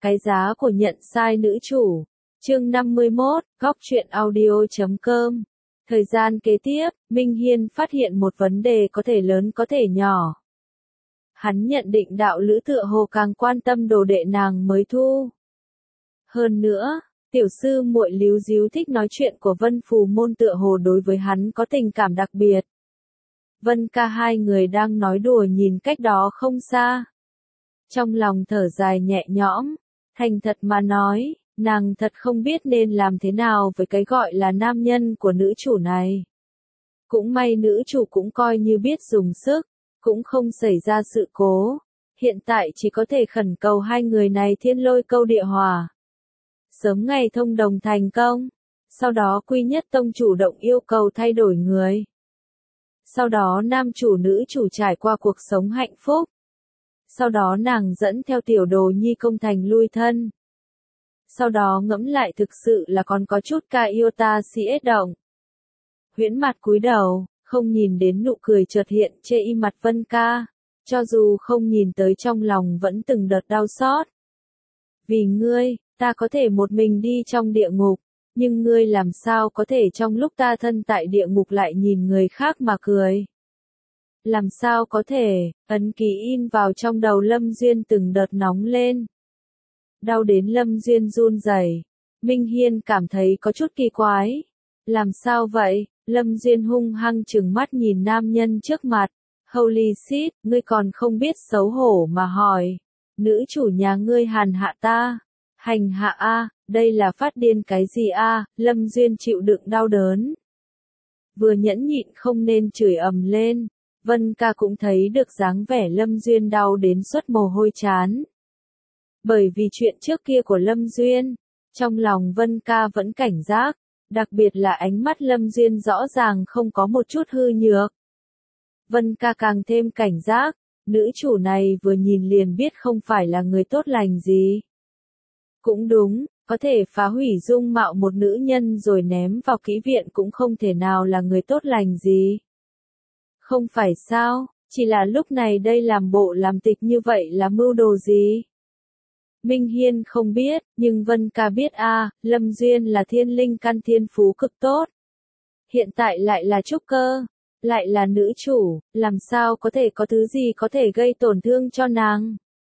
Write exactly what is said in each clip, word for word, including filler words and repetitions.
Cái giá của nhận sai nữ chủ. Chương năm mươi mốt, góc truyện audio chấm com. Thời gian kế tiếp, Minh Hiên phát hiện một vấn đề có thể lớn có thể nhỏ. Hắn nhận định đạo lữ tựa hồ càng quan tâm đồ đệ nàng mới thu. Hơn nữa, tiểu sư muội líu díu thích nói chuyện của Vân Phù Môn tựa hồ đối với hắn có tình cảm đặc biệt. Vân ca hai người đang nói đùa nhìn cách đó không xa. Trong lòng thở dài nhẹ nhõm, thành thật mà nói, nàng thật không biết nên làm thế nào với cái gọi là nam nhân của nữ chủ này. Cũng may nữ chủ cũng coi như biết dùng sức, cũng không xảy ra sự cố. Hiện tại chỉ có thể khẩn cầu hai người này thiên lôi câu địa hòa. Sớm ngày thông đồng thành công, sau đó Quy Nhất Tông chủ động yêu cầu thay đổi người. Sau đó nam chủ nữ chủ trải qua cuộc sống hạnh phúc. Sau đó nàng dẫn theo tiểu đồ nhi công thành lui thân. Sau đó ngẫm lại thực sự là còn có chút ca yêu ta si ết động. Huyễn mặt cúi đầu, không nhìn đến nụ cười chợt hiện chê y mặt Vân ca, cho dù không nhìn tới trong lòng vẫn từng đợt đau xót. Vì ngươi, ta có thể một mình đi trong địa ngục, nhưng ngươi làm sao có thể trong lúc ta thân tại địa ngục lại nhìn người khác mà cười. Làm sao có thể, ấn ký in vào trong đầu Lâm Duyên từng đợt nóng lên. Đau đến Lâm Duyên run rẩy. Minh Hiên cảm thấy có chút kỳ quái. Làm sao vậy? Lâm Duyên hung hăng trừng mắt nhìn nam nhân trước mặt. Holy shit, ngươi còn không biết xấu hổ mà hỏi. Nữ chủ nhà ngươi hàn hạ ta. Hành hạ a, đây là phát điên cái gì a? Lâm Duyên chịu đựng đau đớn. Vừa nhẫn nhịn không nên chửi ầm lên. Vân ca cũng thấy được dáng vẻ Lâm Duyên đau đến suốt mồ hôi chán. Bởi vì chuyện trước kia của Lâm Duyên, trong lòng Vân ca vẫn cảnh giác, đặc biệt là ánh mắt Lâm Duyên rõ ràng không có một chút hư nhược. Vân ca càng thêm cảnh giác, nữ chủ này vừa nhìn liền biết không phải là người tốt lành gì. Cũng đúng, có thể phá hủy dung mạo một nữ nhân rồi ném vào kỹ viện cũng không thể nào là người tốt lành gì. Không phải sao, chỉ là lúc này đây làm bộ làm tịch như vậy là mưu đồ gì? Minh Hiên không biết, nhưng Vân ca biết a, à, Lâm Duyên là thiên linh căn thiên phú cực tốt. Hiện tại lại là trúc cơ, lại là nữ chủ, làm sao có thể có thứ gì có thể gây tổn thương cho nàng?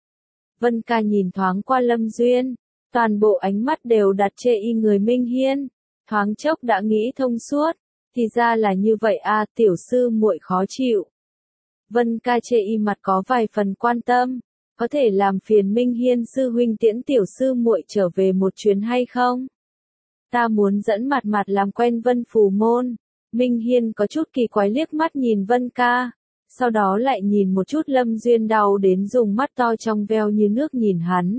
Vân ca nhìn thoáng qua Lâm Duyên, toàn bộ ánh mắt đều đặt chê y người Minh Hiên, thoáng chốc đã nghĩ thông suốt. Thì ra là như vậy a, à, tiểu sư muội khó chịu. Vân ca chê y mặt có vài phần quan tâm, có thể làm phiền Minh Hiên sư huynh tiễn tiểu sư muội trở về một chuyến hay không? Ta muốn dẫn mặt mặt làm quen Vân Phù Môn. Minh Hiên có chút kỳ quái liếc mắt nhìn Vân ca, sau đó lại nhìn một chút Lâm Duyên đau đến dùng mắt to trong veo như nước nhìn hắn.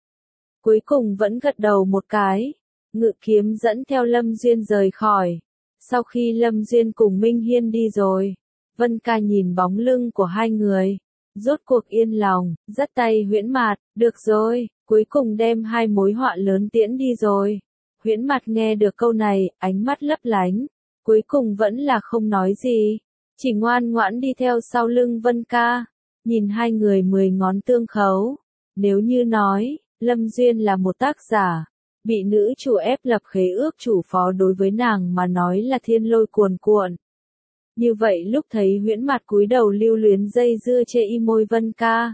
Cuối cùng vẫn gật đầu một cái, ngự kiếm dẫn theo Lâm Duyên rời khỏi. Sau khi Lâm Duyên cùng Minh Hiên đi rồi, Vân ca nhìn bóng lưng của hai người, rốt cuộc yên lòng, dắt tay Huyễn Mạt, được rồi, cuối cùng đem hai mối họa lớn tiễn đi rồi. Huyễn Mạt nghe được câu này, ánh mắt lấp lánh, cuối cùng vẫn là không nói gì, chỉ ngoan ngoãn đi theo sau lưng Vân ca, nhìn hai người mười ngón tương khấu. Nếu như nói, Lâm Duyên là một tác giả, bị nữ chủ ép lập khế ước chủ phó đối với nàng mà nói là thiên lôi cuồn cuộn. Như vậy lúc thấy Huyễn Mạt cúi đầu lưu luyến dây dưa chê y môi Vân ca,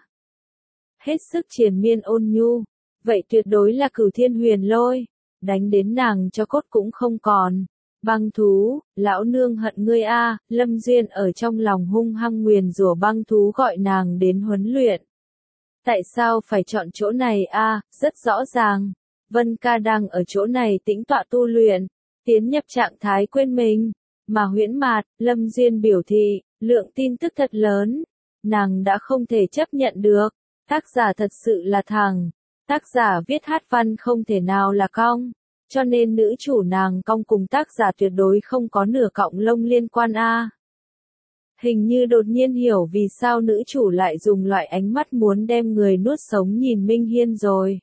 hết sức triền miên ôn nhu, vậy tuyệt đối là Cửu Thiên Huyền Lôi, đánh đến nàng cho cốt cũng không còn. Băng thú, lão nương hận ngươi a, à, Lâm Duyên ở trong lòng hung hăng nguyền rủa băng thú gọi nàng đến huấn luyện. Tại sao phải chọn chỗ này a, à, rất rõ ràng. Vân ca đang ở chỗ này tĩnh tọa tu luyện, tiến nhập trạng thái quên mình, mà Huyễn Mạt, Lâm Duyên biểu thị, lượng tin tức thật lớn, nàng đã không thể chấp nhận được, tác giả thật sự là thằng, tác giả viết hát văn không thể nào là cong, cho nên nữ chủ nàng cong cùng tác giả tuyệt đối không có nửa cọng lông liên quan a. À. Hình như đột nhiên hiểu vì sao nữ chủ lại dùng loại ánh mắt muốn đem người nuốt sống nhìn Minh Hiên rồi.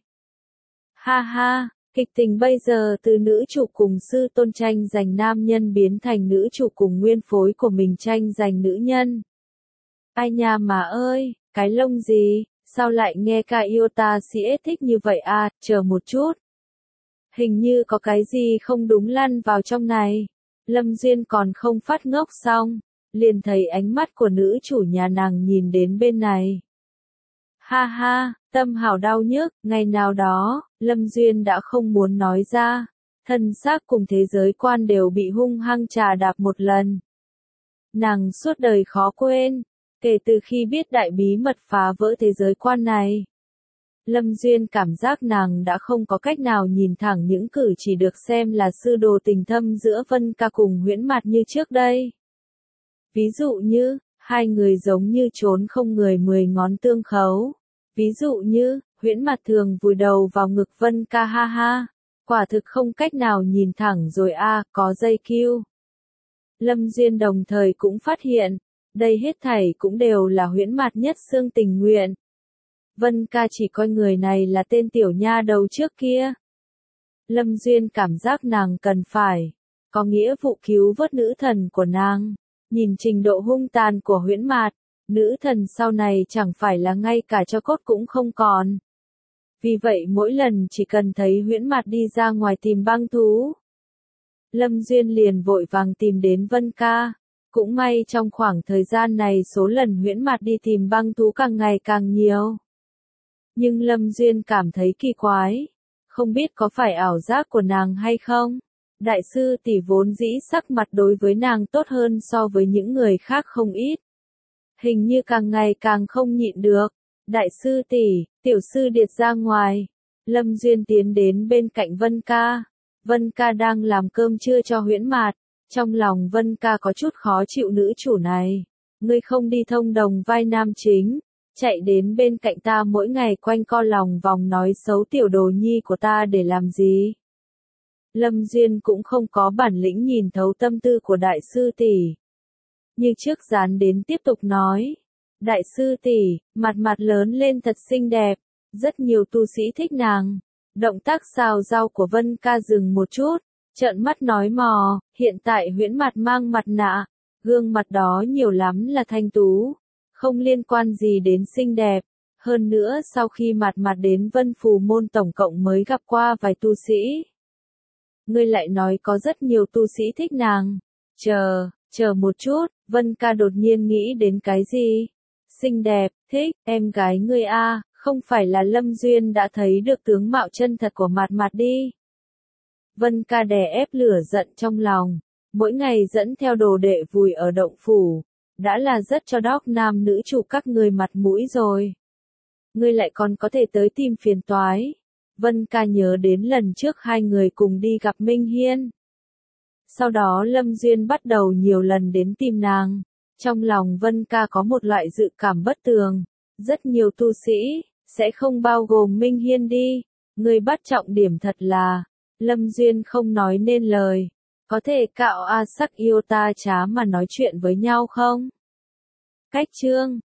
Ha ha, kịch tình bây giờ từ nữ chủ cùng sư tôn tranh giành nam nhân biến thành nữ chủ cùng nguyên phối của mình tranh giành nữ nhân. Ai nha mà ơi, cái lông gì, Sao lại nghe ca yêu ta si ết thích như vậy à, chờ một chút. Hình như có cái gì không đúng lăn vào trong này. Lâm Duyên còn không phát ngốc xong, liền thấy ánh mắt của nữ chủ nhà nàng nhìn đến bên này. Ha ha, tâm hào đau nhức, ngày nào đó, Lâm Duyên đã không muốn nói ra, thân xác cùng thế giới quan đều bị hung hăng trà đạp một lần. Nàng suốt đời khó quên, kể từ khi biết đại bí mật phá vỡ thế giới quan này. Lâm Duyên cảm giác nàng đã không có cách nào nhìn thẳng những cử chỉ được xem là sư đồ tình thâm giữa Vân Ca cùng Huyễn Mạt như trước đây. Ví dụ như, hai người giống như trốn không người mười ngón tương khấu. Ví dụ như, Huyễn Mạt thường vùi đầu vào ngực Vân Ca ha ha. Quả thực không cách nào nhìn thẳng rồi a à, có dây kiu. Lâm Duyên đồng thời cũng phát hiện, đây hết thảy cũng đều là Huyễn Mạt nhất xương tình nguyện. Vân Ca chỉ coi người này là tên tiểu nha đầu trước kia. Lâm Duyên cảm giác nàng cần phải, có nghĩa vụ cứu vớt nữ thần của nàng. Nhìn trình độ hung tàn của Huyễn Mạt, nữ thần sau này chẳng phải là ngay cả cho cốt cũng không còn. Vì vậy mỗi lần chỉ cần thấy Huyễn Mạt đi ra ngoài tìm băng thú, Lâm Duyên liền vội vàng tìm đến Vân Ca. Cũng may trong khoảng thời gian này số lần Huyễn Mạt đi tìm băng thú càng ngày càng nhiều. Nhưng Lâm Duyên cảm thấy kỳ quái, không biết có phải ảo giác của nàng hay không. Đại sư tỷ vốn dĩ sắc mặt đối với nàng tốt hơn so với những người khác không ít. Hình như càng ngày càng không nhịn được. Đại sư tỷ, tiểu sư điệt ra ngoài. Lâm Duyên tiến đến bên cạnh Vân Ca. Vân Ca đang làm cơm trưa cho Huyễn Mạt. Trong lòng Vân Ca có chút khó chịu nữ chủ này. Ngươi không đi thông đồng vai nam chính, chạy đến bên cạnh ta mỗi ngày quanh co lòng vòng nói xấu tiểu đồ nhi của ta để làm gì? Lâm Duyên cũng không có bản lĩnh nhìn thấu tâm tư của đại sư tỷ. Như trước dán đến tiếp tục nói. Đại sư tỷ, mặt mặt lớn lên thật xinh đẹp, rất nhiều tu sĩ thích nàng. Động tác xào rau của Vân Ca dừng một chút, trợn mắt nói mò, hiện tại Huyễn Mạt mang mặt nạ, gương mặt đó nhiều lắm là thanh tú, không liên quan gì đến xinh đẹp. Hơn nữa sau khi mặt mặt đến Vân Phù Môn tổng cộng mới gặp qua vài tu sĩ. Ngươi lại nói có rất nhiều tu sĩ thích nàng. Chờ, chờ một chút, Vân Ca đột nhiên nghĩ đến cái gì? Xinh đẹp, thích, em gái ngươi a, không phải là Lâm Duyên đã thấy được tướng mạo chân thật của Mạt Mạt đi. Vân Ca đè ép lửa giận trong lòng, mỗi ngày dẫn theo đồ đệ vùi ở động phủ, đã là rất cho đóc nam nữ chủ các người mặt mũi rồi. Ngươi lại còn có thể tới tìm phiền toái. Vân Ca nhớ đến lần trước hai người cùng đi gặp Minh Hiên. Sau đó Lâm Duyên bắt đầu nhiều lần đến tìm nàng. Trong lòng Vân Ca có một loại dự cảm bất tường. Rất nhiều tu sĩ, sẽ không bao gồm Minh Hiên đi. Người bắt trọng điểm thật là, Lâm Duyên không nói nên lời. Có thể cạo A sắc yêu ta chá mà nói chuyện với nhau không? Cách chương